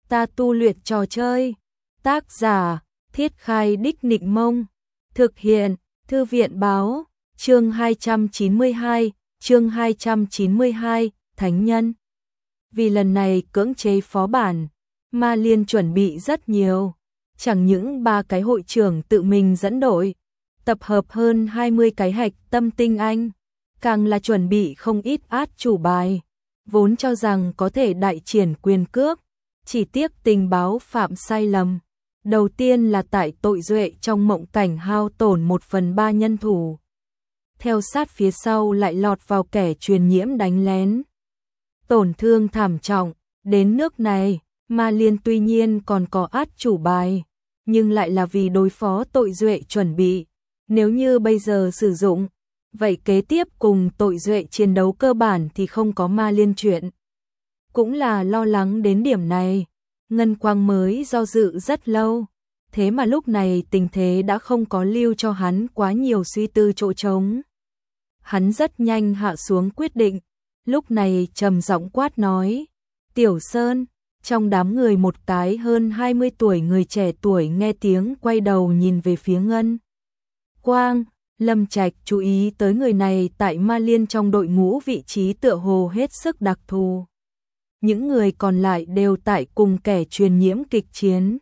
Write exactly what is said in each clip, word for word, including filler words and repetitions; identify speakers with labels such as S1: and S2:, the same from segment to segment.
S1: ta tu luyện trò chơi. Tác giả, Thiết Khai Đích Nịnh Mông. Thực hiện, Thư viện Báo. Chương hai trăm chín mươi hai, chương hai trăm chín mươi hai, Thánh Nhân. Vì lần này cưỡng chế phó bản, Ma Liên chuẩn bị rất nhiều. Chẳng những ba cái hội trưởng tự mình dẫn đội, tập hợp hơn hai mươi cái hạch tâm tinh anh, càng là chuẩn bị không ít át chủ bài, vốn cho rằng có thể đại triển quyền cước, chỉ tiếc tình báo phạm sai lầm. Đầu tiên là tại tội duệ trong mộng cảnh hao tổn một phần ba nhân thủ. Theo sát phía sau lại lọt vào kẻ truyền nhiễm đánh lén. Tổn thương thảm trọng, đến nước này, Ma Liên tuy nhiên còn có át chủ bài, nhưng lại là vì đối phó tội duệ chuẩn bị. Nếu như bây giờ sử dụng, vậy kế tiếp cùng tội duệ chiến đấu cơ bản thì không có Ma Liên chuyện. Cũng là lo lắng đến điểm này, Ngân Quang mới do dự rất lâu, thế mà lúc này tình thế đã không có lưu cho hắn quá nhiều suy tư chỗ trống. Hắn rất nhanh hạ xuống quyết định, lúc này trầm giọng quát nói, Tiểu Sơn. Trong đám người một cái hơn hai mươi tuổi người trẻ tuổi nghe tiếng quay đầu nhìn về phía Ngân Quang. Lâm Trạch chú ý tới người này tại Ma Liên trong đội ngũ vị trí tựa hồ hết sức đặc thù. Những người còn lại đều tại cùng kẻ truyền nhiễm kịch chiến.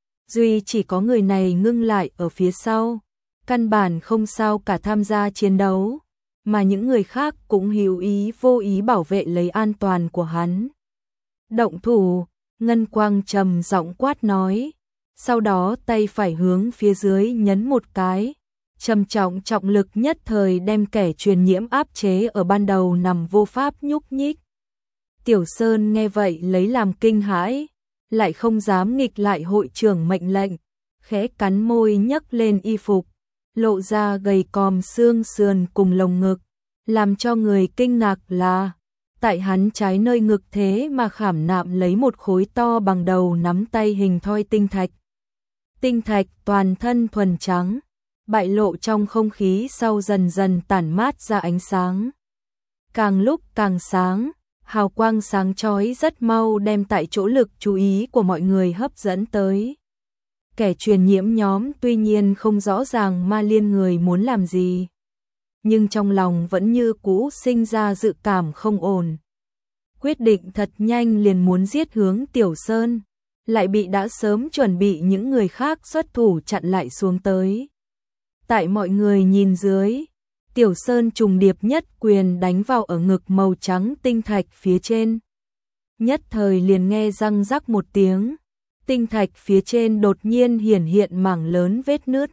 S1: Duy chỉ có người này ngưng lại ở phía sau, căn bản không sao cả tham gia chiến đấu, mà những người khác cũng hữu ý vô ý bảo vệ lấy an toàn của hắn. Động thủ, Ngân Quang trầm giọng quát nói, sau đó tay phải hướng phía dưới nhấn một cái, trầm trọng trọng lực nhất thời đem kẻ truyền nhiễm áp chế ở ban đầu nằm vô pháp nhúc nhích. Tiểu Sơn nghe vậy lấy làm kinh hãi, lại không dám nghịch lại hội trưởng mệnh lệnh, khẽ cắn môi nhấc lên y phục, lộ ra gầy còm xương sườn cùng lồng ngực, làm cho người kinh ngạc là tại hắn trái nơi ngực thế mà khảm nạm lấy một khối to bằng đầu nắm tay hình thoi tinh thạch. Tinh thạch toàn thân thuần trắng, bại lộ trong không khí sau dần dần tản mát ra ánh sáng. Càng lúc càng sáng, hào quang sáng chói rất mau đem tại chỗ lực chú ý của mọi người hấp dẫn tới. Kẻ truyền nhiễm nhóm tuy nhiên không rõ ràng Ma Liên người muốn làm gì, nhưng trong lòng vẫn như cũ sinh ra dự cảm không ổn. Quyết định thật nhanh liền muốn giết hướng Tiểu Sơn, lại bị đã sớm chuẩn bị những người khác xuất thủ chặn lại xuống tới. Tại mọi người nhìn dưới, Tiểu Sơn trùng điệp nhất quyền đánh vào ở ngực màu trắng tinh thạch phía trên. Nhất thời liền nghe răng rắc một tiếng, tinh thạch phía trên đột nhiên hiển hiện mảng lớn vết nứt.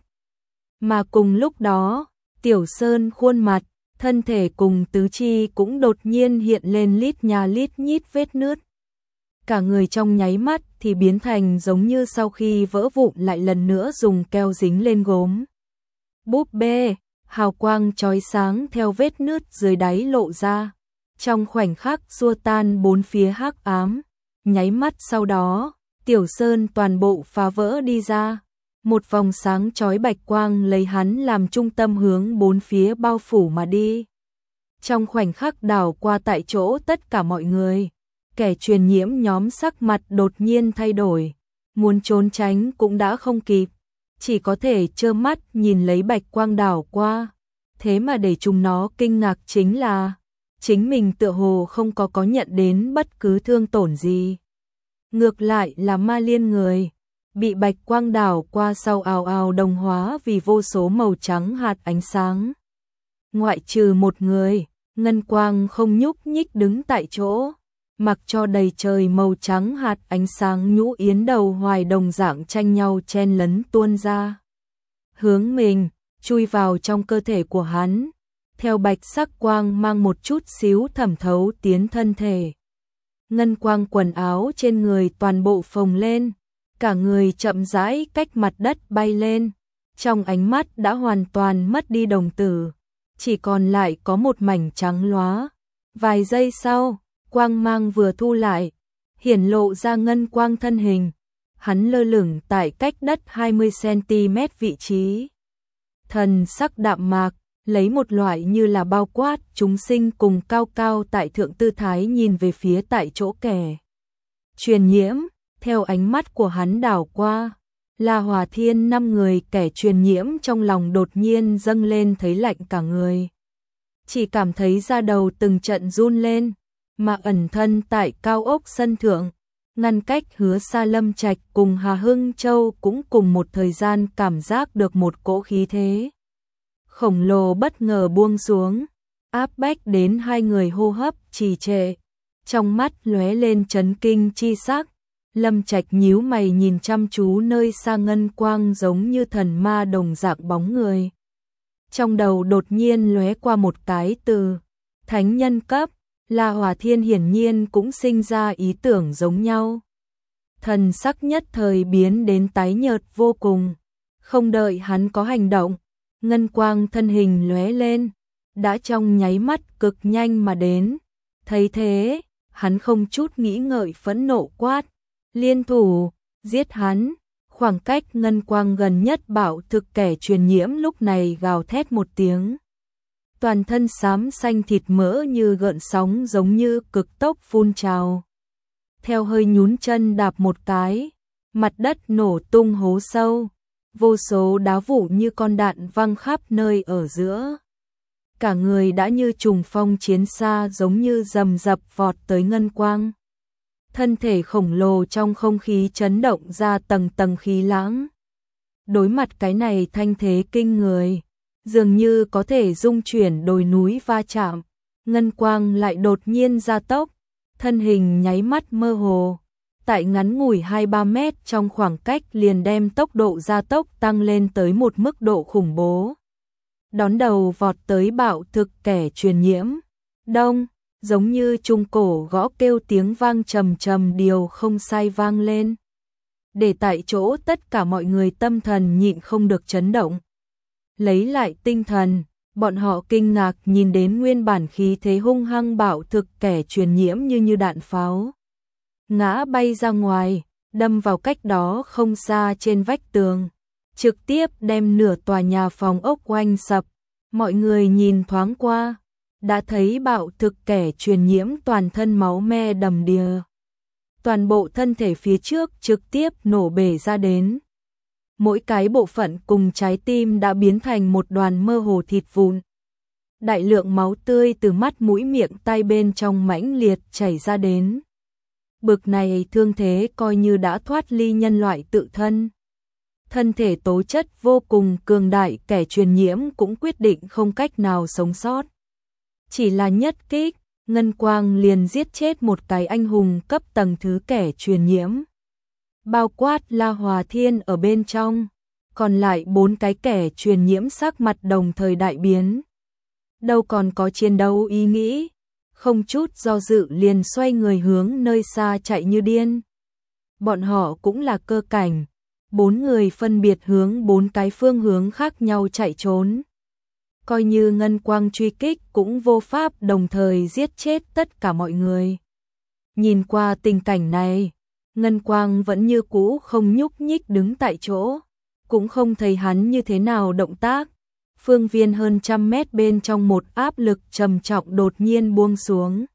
S1: Mà cùng lúc đó, Tiểu Sơn khuôn mặt, thân thể cùng tứ chi cũng đột nhiên hiện lên lít nha lít nhít vết nứt. Cả người trong nháy mắt thì biến thành giống như sau khi vỡ vụn lại lần nữa dùng keo dính lên gốm. Búp bê, hào quang chói sáng theo vết nứt dưới đáy lộ ra, trong khoảnh khắc xua tan bốn phía hắc ám. Nháy mắt sau đó, Tiểu Sơn toàn bộ phá vỡ đi ra. Một vòng sáng chói bạch quang lấy hắn làm trung tâm hướng bốn phía bao phủ mà đi. Trong khoảnh khắc đảo qua tại chỗ tất cả mọi người, kẻ truyền nhiễm nhóm sắc mặt đột nhiên thay đổi, muốn trốn tránh cũng đã không kịp, chỉ có thể trơ mắt nhìn lấy bạch quang đảo qua. Thế mà để chúng nó kinh ngạc chính là, chính mình tựa hồ không có có nhận đến bất cứ thương tổn gì. Ngược lại là Ma Liên người, bị bạch quang đảo qua sau ào ào đồng hóa vì vô số màu trắng hạt ánh sáng. Ngoại trừ một người, Ngân Quang không nhúc nhích đứng tại chỗ, mặc cho đầy trời màu trắng hạt ánh sáng nhũ yến đầu hoài đồng dạng tranh nhau chen lấn tuôn ra. Hướng mình, chui vào trong cơ thể của hắn, theo bạch sắc quang mang một chút xíu thẩm thấu tiến thân thể. Ngân Quang quần áo trên người toàn bộ phồng lên, cả người chậm rãi cách mặt đất bay lên, trong ánh mắt đã hoàn toàn mất đi đồng tử, chỉ còn lại có một mảnh trắng lóa. Vài giây sau, quang mang vừa thu lại, hiển lộ ra Ngân Quang thân hình, hắn lơ lửng tại cách đất hai mươi xăng-ti-mét vị trí. Thần sắc đạm mạc, lấy một loại như là bao quát chúng sinh cùng cao cao tại thượng tư thái nhìn về phía tại chỗ kẻ truyền nhiễm. Theo ánh mắt của hắn đảo qua, La Hòa Thiên năm người kẻ truyền nhiễm trong lòng đột nhiên dâng lên thấy lạnh cả người. Chỉ cảm thấy da đầu từng trận run lên, mà ẩn thân tại cao ốc sân thượng, ngăn cách Hứa Sa Lâm Trạch cùng Hà Hưng Châu cũng cùng một thời gian cảm giác được một cỗ khí thế khổng lồ bất ngờ buông xuống, áp bách đến hai người hô hấp trì trệ, trong mắt lóe lên chấn kinh chi sắc. Lâm Trạch nhíu mày nhìn chăm chú nơi xa ngân quang giống như thần ma đồng dạng bóng người. Trong đầu đột nhiên lóe qua một cái từ thánh nhân cấp, La Hòa Thiên hiển nhiên cũng sinh ra ý tưởng giống nhau. Thần sắc nhất thời biến đến tái nhợt vô cùng, không đợi hắn có hành động, ngân quang thân hình lóe lên, đã trong nháy mắt cực nhanh mà đến. Thấy thế, hắn không chút nghĩ ngợi phẫn nộ quát: liên thủ, giết hắn. Khoảng cách ngân quang gần nhất bảo thực kẻ truyền nhiễm lúc này gào thét một tiếng. Toàn thân xám xanh thịt mỡ như gợn sóng giống như cực tốc phun trào. Theo hơi nhún chân đạp một cái, mặt đất nổ tung hố sâu, vô số đá vụn như con đạn văng khắp nơi ở giữa. Cả người đã như trùng phong chiến xa giống như rầm rập vọt tới ngân quang. Thân thể khổng lồ trong không khí chấn động ra tầng tầng khí lãng. Đối mặt cái này thanh thế kinh người, dường như có thể dung chuyển đồi núi va chạm, ngân quang lại đột nhiên gia tốc, thân hình nháy mắt mơ hồ, tại ngắn ngủi hai ba mét trong khoảng cách liền đem tốc độ gia tốc tăng lên tới một mức độ khủng bố. Đón đầu vọt tới bạo thực kẻ truyền nhiễm. Đông, giống như trung cổ gõ kêu tiếng vang trầm trầm điều không sai vang lên. Để tại chỗ tất cả mọi người tâm thần nhịn không được chấn động. Lấy lại tinh thần, bọn họ kinh ngạc nhìn đến nguyên bản khí thế hung hăng bạo thực kẻ truyền nhiễm như như đạn pháo. Ngã bay ra ngoài, đâm vào cách đó không xa trên vách tường, trực tiếp đem nửa tòa nhà phòng ốc oanh sập. Mọi người nhìn thoáng qua, đã thấy bạo thực kẻ truyền nhiễm toàn thân máu me đầm đìa. Toàn bộ thân thể phía trước trực tiếp nổ bể ra đến. Mỗi cái bộ phận cùng trái tim đã biến thành một đoàn mơ hồ thịt vụn. Đại lượng máu tươi từ mắt mũi miệng tai bên trong mãnh liệt chảy ra đến. Bực này thương thế coi như đã thoát ly nhân loại tự thân. Thân thể tố chất vô cùng cường đại, kẻ truyền nhiễm cũng quyết định không cách nào sống sót. Chỉ là nhất kích, ngân quang liền giết chết một cái anh hùng cấp tầng thứ kẻ truyền nhiễm. Bao quát La Hòa Thiên ở bên trong, còn lại bốn cái kẻ truyền nhiễm sắc mặt đồng thời đại biến. Đâu còn có chiến đấu ý nghĩ, không chút do dự liền xoay người hướng nơi xa chạy như điên. Bọn họ cũng là cơ cảnh, bốn người phân biệt hướng bốn cái phương hướng khác nhau chạy trốn. Coi như ngân quang truy kích cũng vô pháp đồng thời giết chết tất cả mọi người. Nhìn qua tình cảnh này, ngân quang vẫn như cũ không nhúc nhích đứng tại chỗ, cũng không thấy hắn như thế nào động tác. Phương viên hơn trăm mét bên trong một áp lực trầm trọng đột nhiên buông xuống,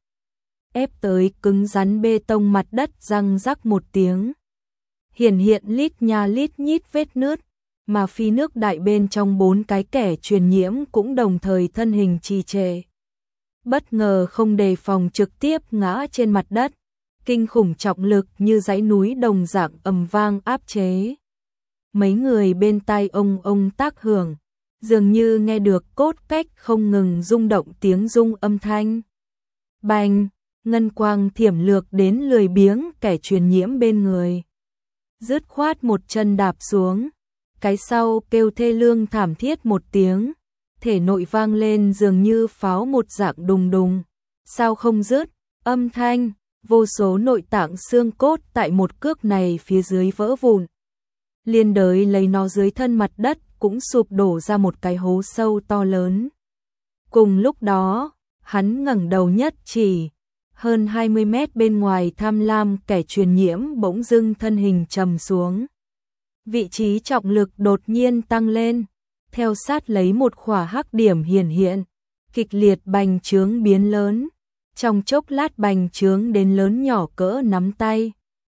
S1: ép tới cứng rắn bê tông mặt đất răng rắc một tiếng. Hiển hiện lít nha lít nhít vết nứt, mà phi nước đại bên trong bốn cái kẻ truyền nhiễm cũng đồng thời thân hình trì trệ. Bất ngờ không đề phòng trực tiếp ngã trên mặt đất, kinh khủng trọng lực như dãy núi đồng dạng ầm vang áp chế. Mấy người bên tai ông ông tác hưởng, dường như nghe được cốt cách không ngừng rung động tiếng rung âm thanh. Bành, ngân quang thiểm lược đến lười biếng kẻ truyền nhiễm bên người. Dứt khoát một chân đạp xuống, cái sau kêu thê lương thảm thiết một tiếng, thể nội vang lên dường như pháo một dạng đùng đùng. Sao không dứt, âm thanh, vô số nội tạng xương cốt tại một cước này phía dưới vỡ vụn. Liên đới lấy nó dưới thân mặt đất cũng sụp đổ ra một cái hố sâu to lớn. Cùng lúc đó, hắn ngẩng đầu nhất chỉ, hơn hai mươi mét bên ngoài tham lam kẻ truyền nhiễm bỗng dưng thân hình trầm xuống. Vị trí trọng lực đột nhiên tăng lên, theo sát lấy một khỏa hắc điểm hiển hiện, kịch liệt bành trướng biến lớn. Trong chốc lát bành trướng đến lớn nhỏ cỡ nắm tay,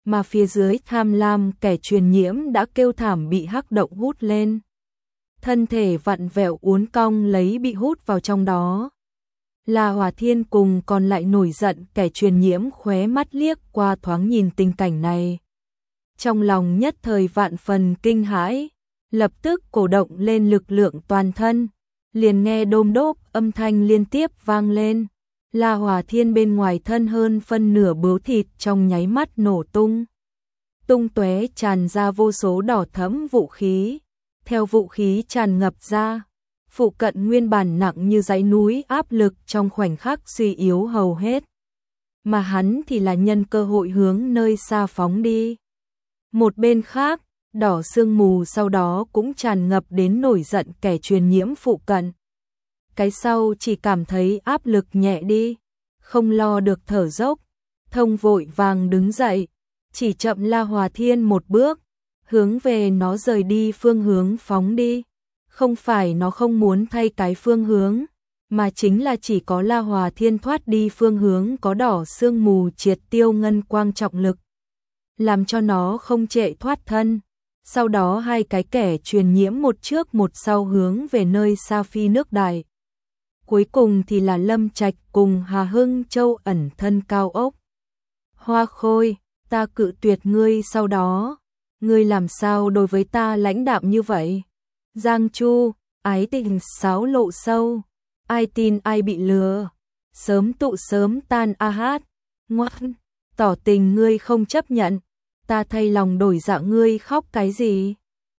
S1: mà phía dưới tham lam kẻ truyền nhiễm đã kêu thảm bị hắc động hút lên. Thân thể vặn vẹo uốn cong lấy bị hút vào trong đó. La Hòa Thiên cùng còn lại nổi giận kẻ truyền nhiễm khóe mắt liếc qua thoáng nhìn tình cảnh này. Trong lòng nhất thời vạn phần kinh hãi, lập tức cổ động lên lực lượng toàn thân, liền nghe đôm đốp âm thanh liên tiếp vang lên. La Hòa Thiên bên ngoài thân hơn phân nửa bướu thịt trong nháy mắt nổ tung. Tung tóe tràn ra vô số đỏ thẫm vũ khí, theo vũ khí tràn ngập ra, phụ cận nguyên bản nặng như dãy núi áp lực trong khoảnh khắc suy yếu hầu hết. Mà hắn thì là nhân cơ hội hướng nơi xa phóng đi. Một bên khác, đỏ sương mù sau đó cũng tràn ngập đến nổi giận kẻ truyền nhiễm phụ cận. Cái sau chỉ cảm thấy áp lực nhẹ đi, không lo được thở dốc, thông vội vàng đứng dậy, chỉ chậm La Hòa Thiên một bước, hướng về nó rời đi phương hướng phóng đi. Không phải nó không muốn thay cái phương hướng, mà chính là chỉ có La Hòa Thiên thoát đi phương hướng có đỏ sương mù triệt tiêu ngân quang trọng lực, làm cho nó không trệ thoát thân. Sau đó hai cái kẻ truyền nhiễm một trước một sau hướng về nơi xa phi nước đại. Cuối cùng thì là Lâm Trạch cùng Hà Hưng Châu ẩn thân cao ốc. Hoa Khôi, ta cự tuyệt ngươi, sau đó ngươi làm sao đối với ta lãnh đạm như vậy? Giang Chu, ái tình xáo lộ sâu, ai tin ai bị lừa, sớm tụ sớm tan a hát, ngoan, tỏ tình ngươi không chấp nhận, ta thay lòng đổi dạ ngươi khóc cái gì?